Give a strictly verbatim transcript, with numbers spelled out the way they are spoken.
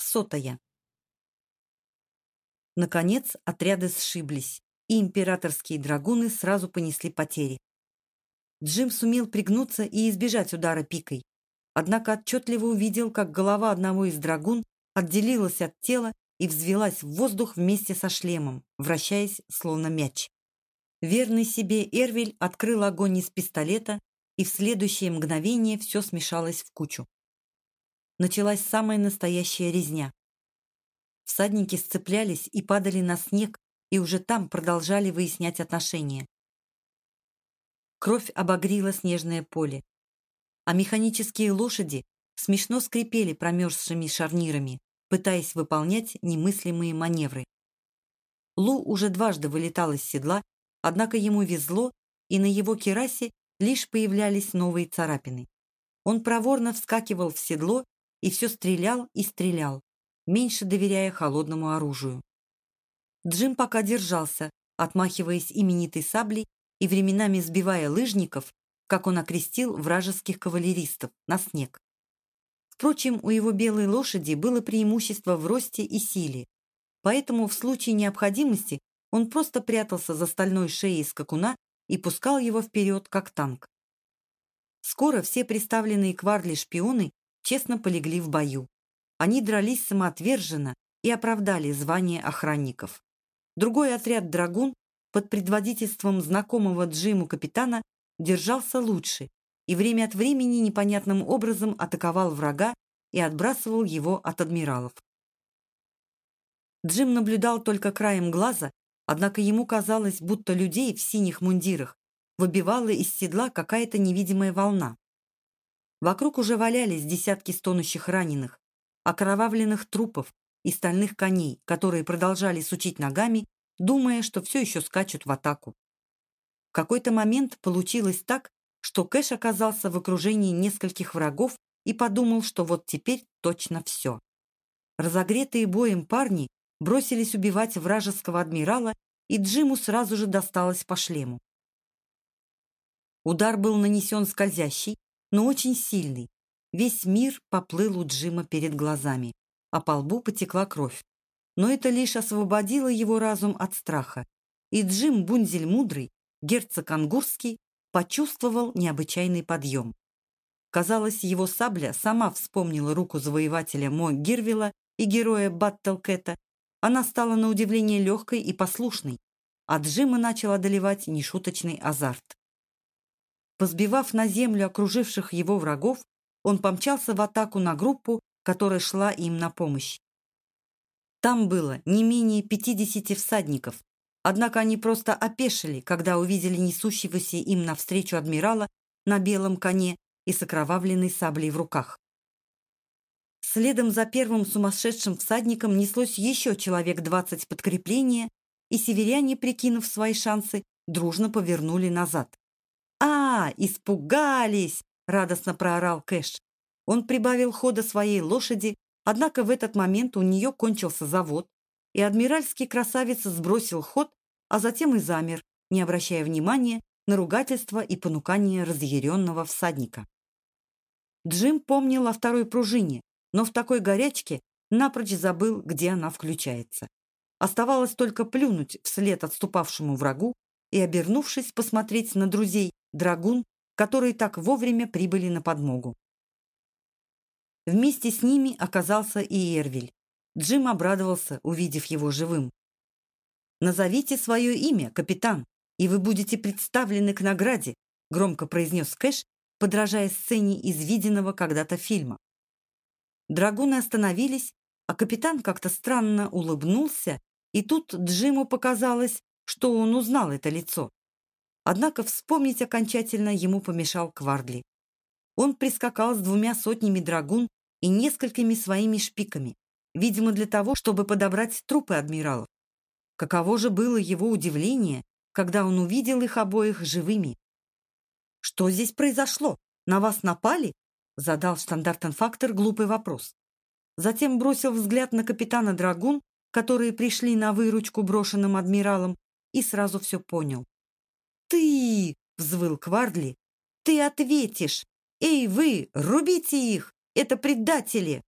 Сотая. Наконец отряды сшиблись, и императорские драгуны сразу понесли потери. Джим сумел пригнуться и избежать удара пикой, однако отчетливо увидел, как голова одного из драгун отделилась от тела и взвелась в воздух вместе со шлемом, вращаясь словно мяч. Верный себе Эрвиль открыл огонь из пистолета, и в следующее мгновение все смешалось в кучу. Началась самая настоящая резня. Всадники сцеплялись и падали на снег, и уже там продолжали выяснять отношения. Кровь обогрила снежное поле, а механические лошади смешно скрипели промерзшими шарнирами, пытаясь выполнять немыслимые маневры. Лу уже дважды вылетал из седла, однако ему везло, и на его кирасе лишь появлялись новые царапины. Он проворно вскакивал в седло и все стрелял и стрелял, меньше доверяя холодному оружию. Джим пока держался, отмахиваясь именитой саблей и временами сбивая лыжников, как он окрестил вражеских кавалеристов, на снег. Впрочем, у его белой лошади было преимущество в росте и силе, поэтому в случае необходимости он просто прятался за стальной шеей скакуна и пускал его вперед, как танк. Скоро все представленные к Варли шпионы честно полегли в бою. Они дрались самоотверженно и оправдали звание охранников. Другой отряд драгун под предводительством знакомого Джиму капитана держался лучше и время от времени непонятным образом атаковал врага и отбрасывал его от адмиралов. Джим наблюдал только краем глаза, однако ему казалось, будто людей в синих мундирах выбивала из седла какая-то невидимая волна. Вокруг уже валялись десятки стонущих раненых, окровавленных трупов и стальных коней, которые продолжали сучить ногами, думая, что все еще скачут в атаку. В какой-то момент получилось так, что Кэш оказался в окружении нескольких врагов и подумал, что вот теперь точно все. Разогретые боем парни бросились убивать вражеского адмирала, и Джиму сразу же досталось по шлему. Удар был нанесен скользящий, но очень сильный. Весь мир поплыл у Джима перед глазами, а по лбу потекла кровь. Но это лишь освободило его разум от страха, и Джим Бунзель Мудрый, герцог Ангурский, почувствовал необычайный подъем. Казалось, его сабля сама вспомнила руку завоевателя Мо Гирвила и героя Баттлкэта. Она стала на удивление легкой и послушной, а Джима начал одолевать нешуточный азарт. Позбивав на землю окруживших его врагов, он помчался в атаку на группу, которая шла им на помощь. Там было не менее пятидесяти всадников, однако они просто опешили, когда увидели несущегося им навстречу адмирала на белом коне и с окровавленной саблей в руках. Следом за первым сумасшедшим всадником неслось еще человек двадцать подкрепления, и северяне, прикинув свои шансы, дружно повернули назад. «А, испугались!» — радостно проорал Кэш. Он прибавил хода своей лошади, однако в этот момент у нее кончился завод, и адмиральский красавец сбросил ход, а затем и замер, не обращая внимания на ругательство и понукание разъяренного всадника. Джим помнил о второй пружине, но в такой горячке напрочь забыл, где она включается. Оставалось только плюнуть вслед отступавшему врагу и, обернувшись, посмотреть на друзей драгун, которые так вовремя прибыли на подмогу. Вместе с ними оказался и Эрвиль. Джим обрадовался, увидев его живым. «Назовите свое имя, капитан, и вы будете представлены к награде», громко произнес Кэш, подражая сцене из виденного когда-то фильма. Драгуны остановились, а капитан как-то странно улыбнулся, и тут Джиму показалось, что он узнал это лицо. Однако вспомнить окончательно ему помешал Квардли. Он прискакал с двумя сотнями драгун и несколькими своими шпиками, видимо, для того, чтобы подобрать трупы адмиралов. Каково же было его удивление, когда он увидел их обоих живыми. «Что здесь произошло? На вас напали?» — задал штандартенфактор глупый вопрос. Затем бросил взгляд на капитана драгун, которые пришли на выручку брошенным адмиралам, и сразу все понял. «Ты!» — взвыл Квардли. «Ты ответишь! Эй, вы, рубите их! Это предатели!»